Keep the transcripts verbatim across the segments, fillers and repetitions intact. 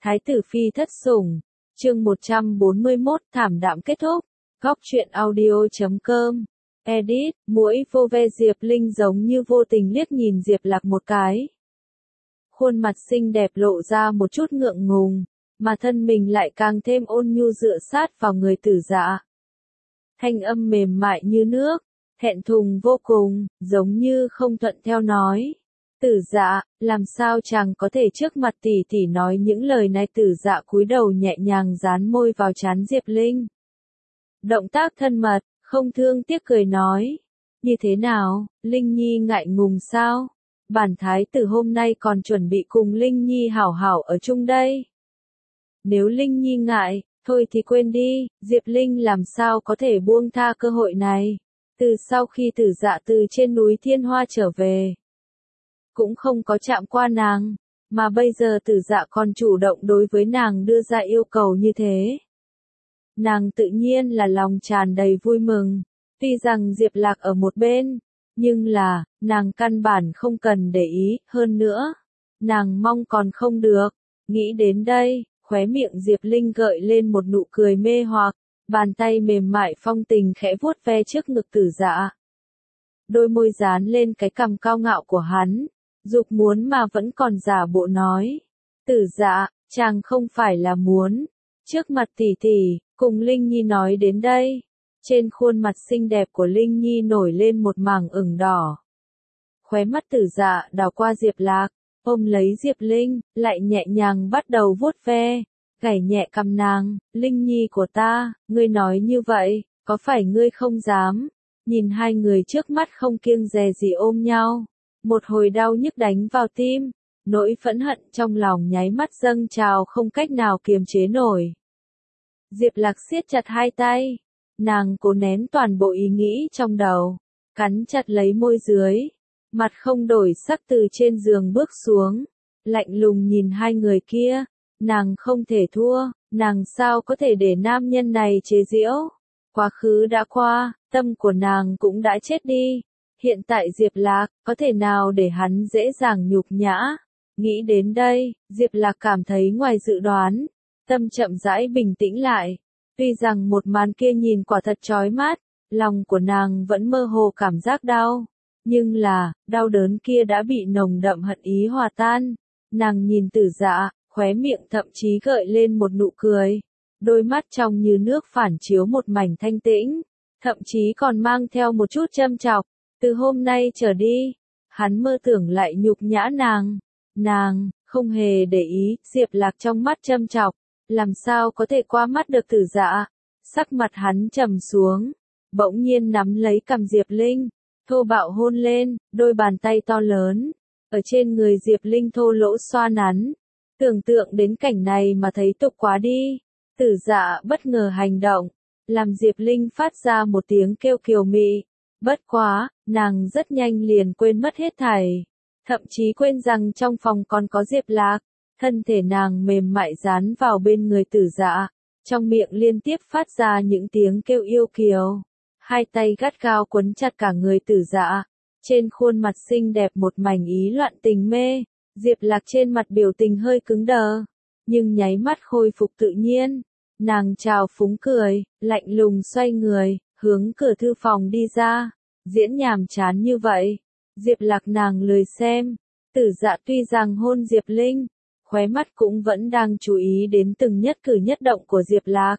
Thái tử phi thất sủng, chương một trăm bốn mươi mốt thảm đạm kết thúc, góc truyện audio chấm com, edit, muỗi vô ve Diệp Linh giống như vô tình liếc nhìn Diệp Lạc một cái. Khuôn mặt xinh đẹp lộ ra một chút ngượng ngùng, mà thân mình lại càng thêm ôn nhu dựa sát vào người Tử Dạ. Thanh âm mềm mại như nước, thẹn thùng vô cùng, giống như không thuận theo nói. Tử Dạ, làm sao chàng có thể trước mặt tỷ tỷ nói những lời này? Tử Dạ cúi đầu nhẹ nhàng dán môi vào trán Diệp Linh. Động tác thân mật, không thương tiếc cười nói. Như thế nào, Linh Nhi ngại ngùng sao? Bản thái tử hôm nay còn chuẩn bị cùng Linh Nhi hảo hảo ở chung đây. Nếu Linh Nhi ngại, thôi thì quên đi, Diệp Linh làm sao có thể buông tha cơ hội này. Từ sau khi Tử Dạ từ trên núi Thiên Hoa trở về, cũng không có chạm qua nàng, mà bây giờ Tử Dạ còn chủ động đối với nàng đưa ra yêu cầu như thế. Nàng tự nhiên là lòng tràn đầy vui mừng, tuy rằng Diệp Lạc ở một bên, nhưng là, nàng căn bản không cần để ý, hơn nữa, nàng mong còn không được. Nghĩ đến đây, khóe miệng Diệp Linh gợi lên một nụ cười mê hoặc, bàn tay mềm mại phong tình khẽ vuốt ve trước ngực Tử Dạ. Đôi môi dán lên cái cằm cao ngạo của hắn, dục muốn mà vẫn còn giả bộ nói. Tử Dạ, chàng không phải là muốn, trước mặt tỷ tỷ, cùng Linh Nhi nói đến đây. Trên khuôn mặt xinh đẹp của Linh Nhi nổi lên một mảng ửng đỏ. Khóe mắt Tử Dạ đảo qua Diệp Lạc, ôm lấy Diệp Linh, lại nhẹ nhàng bắt đầu vuốt ve, gảy nhẹ cằm nàng. Linh Nhi của ta, ngươi nói như vậy, có phải ngươi không dám? Nhìn hai người trước mắt không kiêng dè gì ôm nhau, một hồi đau nhức đánh vào tim, nỗi phẫn hận trong lòng nháy mắt dâng trào không cách nào kiềm chế nổi. Diệp Lạc siết chặt hai tay, nàng cố nén toàn bộ ý nghĩ trong đầu, cắn chặt lấy môi dưới, mặt không đổi sắc từ trên giường bước xuống, lạnh lùng nhìn hai người kia. Nàng không thể thua, nàng sao có thể để nam nhân này chế giễu? Quá khứ đã qua, tâm của nàng cũng đã chết đi. Hiện tại Diệp Lạc, có thể nào để hắn dễ dàng nhục nhã? Nghĩ đến đây, Diệp Lạc cảm thấy ngoài dự đoán, tâm chậm rãi bình tĩnh lại. Tuy rằng một màn kia nhìn quả thật chói mắt, lòng của nàng vẫn mơ hồ cảm giác đau. Nhưng là, đau đớn kia đã bị nồng đậm hận ý hòa tan. Nàng nhìn Tử Dạ, khóe miệng thậm chí gợi lên một nụ cười. Đôi mắt trong như nước phản chiếu một mảnh thanh tĩnh, thậm chí còn mang theo một chút châm chọc. Từ hôm nay trở đi, hắn mơ tưởng lại nhục nhã nàng. Nàng, không hề để ý, Diệp Lạc trong mắt châm chọc, làm sao có thể qua mắt được Tử Dạ. Sắc mặt hắn trầm xuống, bỗng nhiên nắm lấy cằm Diệp Linh, thô bạo hôn lên, đôi bàn tay to lớn, ở trên người Diệp Linh thô lỗ xoa nắn. Tưởng tượng đến cảnh này mà thấy tục quá đi. Tử Dạ bất ngờ hành động, làm Diệp Linh phát ra một tiếng kêu kiều mị. Bất quá, nàng rất nhanh liền quên mất hết thảy, thậm chí quên rằng trong phòng còn có Diệp Lạc. Thân thể nàng mềm mại dán vào bên người Tử Dạ, trong miệng liên tiếp phát ra những tiếng kêu yêu kiều. Hai tay gắt gao quấn chặt cả người Tử Dạ, trên khuôn mặt xinh đẹp một mảnh ý loạn tình mê. Diệp Lạc trên mặt biểu tình hơi cứng đờ, nhưng nháy mắt khôi phục tự nhiên. Nàng trào phúng cười, lạnh lùng xoay người, hướng cửa thư phòng đi ra. Diễn nhàm chán như vậy, Diệp Lạc nàng lười xem. Tử Dạ tuy rằng hôn Diệp Linh, khóe mắt cũng vẫn đang chú ý đến từng nhất cử nhất động của Diệp Lạc.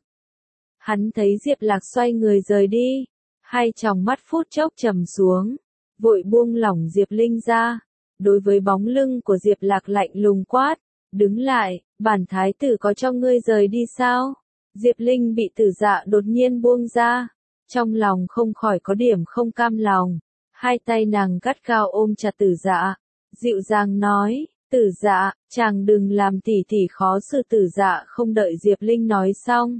Hắn thấy Diệp Lạc xoay người rời đi, hai tròng mắt phút chốc trầm xuống, vội buông lỏng Diệp Linh ra. Đối với bóng lưng của Diệp Lạc lạnh lùng quát, đứng lại, bản thái tử có cho ngươi rời đi sao? Diệp Linh bị Tử Dạ đột nhiên buông ra, trong lòng không khỏi có điểm không cam lòng, hai tay nàng gắt gao ôm chặt Tử Dạ, dịu dàng nói, Tử Dạ, chàng đừng làm tỷ tỷ khó xử. Tử Dạ không đợi Diệp Linh nói xong,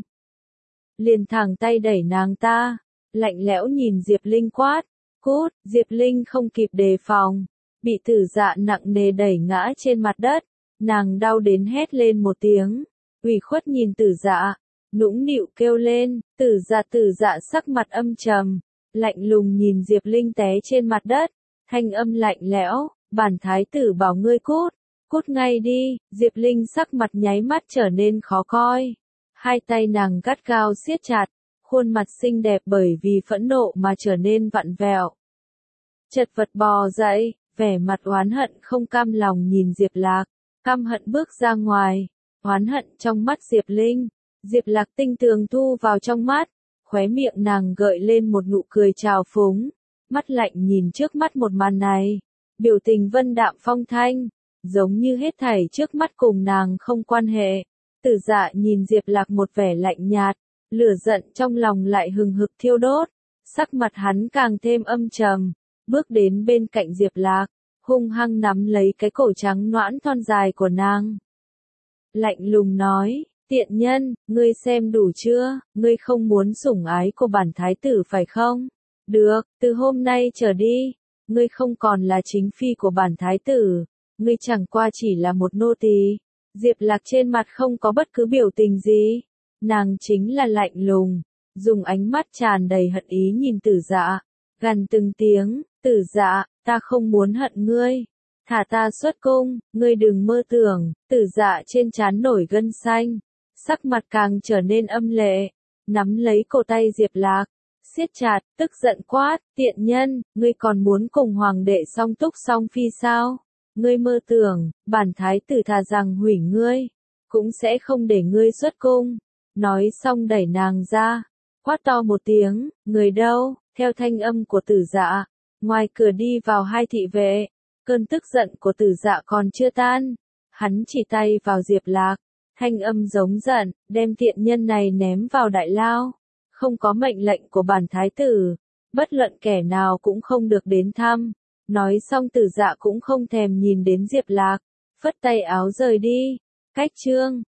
liền thẳng tay đẩy nàng ta, lạnh lẽo nhìn Diệp Linh quát, cút. Diệp Linh không kịp đề phòng, bị Tử Dạ nặng nề đẩy ngã trên mặt đất, nàng đau đến hét lên một tiếng, ủy khuất nhìn Tử Dạ, nũng nịu kêu lên. Tử Dạ Tử Dạ sắc mặt âm trầm, lạnh lùng nhìn Diệp Linh té trên mặt đất, thanh âm lạnh lẽo, bản thái tử bảo ngươi cút, Cút ngay đi, Diệp Linh sắc mặt nháy mắt trở nên khó coi. Hai tay nàng gắt gao siết chặt, khuôn mặt xinh đẹp bởi vì phẫn nộ mà trở nên vặn vẹo. Chật vật bò dậy, vẻ mặt oán hận không cam lòng nhìn Diệp Lạc, căm hận bước ra ngoài, oán hận trong mắt Diệp Linh. Diệp Lạc tinh tường thu vào trong mắt, khóe miệng nàng gợi lên một nụ cười trào phúng, mắt lạnh nhìn trước mắt một màn này, biểu tình vân đạm phong thanh, giống như hết thảy trước mắt cùng nàng không quan hệ. Tử Dạ nhìn Diệp Lạc một vẻ lạnh nhạt, lửa giận trong lòng lại hừng hực thiêu đốt, sắc mặt hắn càng thêm âm trầm, bước đến bên cạnh Diệp Lạc, hung hăng nắm lấy cái cổ trắng nõn thon dài của nàng. Lạnh lùng nói, tiện nhân, ngươi xem đủ chưa, ngươi không muốn sủng ái của bản thái tử phải không? Được, từ hôm nay trở đi, ngươi không còn là chính phi của bản thái tử, ngươi chẳng qua chỉ là một nô tỳ. Diệp Lạc trên mặt không có bất cứ biểu tình gì, nàng chính là lạnh lùng, dùng ánh mắt tràn đầy hận ý nhìn Tử Dạ, gằn từng tiếng, Tử Dạ, ta không muốn hận ngươi, thả ta xuất cung, ngươi đừng mơ tưởng. Tử Dạ trên trán nổi gân xanh, sắc mặt càng trở nên âm lệ, nắm lấy cổ tay Diệp Lạc, siết chặt, tức giận quát, tiện nhân, ngươi còn muốn cùng hoàng đệ song túc song phi sao? Ngươi mơ tưởng, bản thái tử thà rằng hủy ngươi, cũng sẽ không để ngươi xuất cung. Nói xong đẩy nàng ra, quát to một tiếng, người đâu? Theo thanh âm của Tử Dạ, ngoài cửa đi vào hai thị vệ, cơn tức giận của Tử Dạ còn chưa tan, hắn chỉ tay vào Diệp Lạc, thanh âm giống giận, đem tiện nhân này ném vào đại lao, không có mệnh lệnh của bản thái tử, bất luận kẻ nào cũng không được đến thăm. Nói xong Tử Dạ cũng không thèm nhìn đến Diệp Lạc, phất tay áo rời đi. Cách chương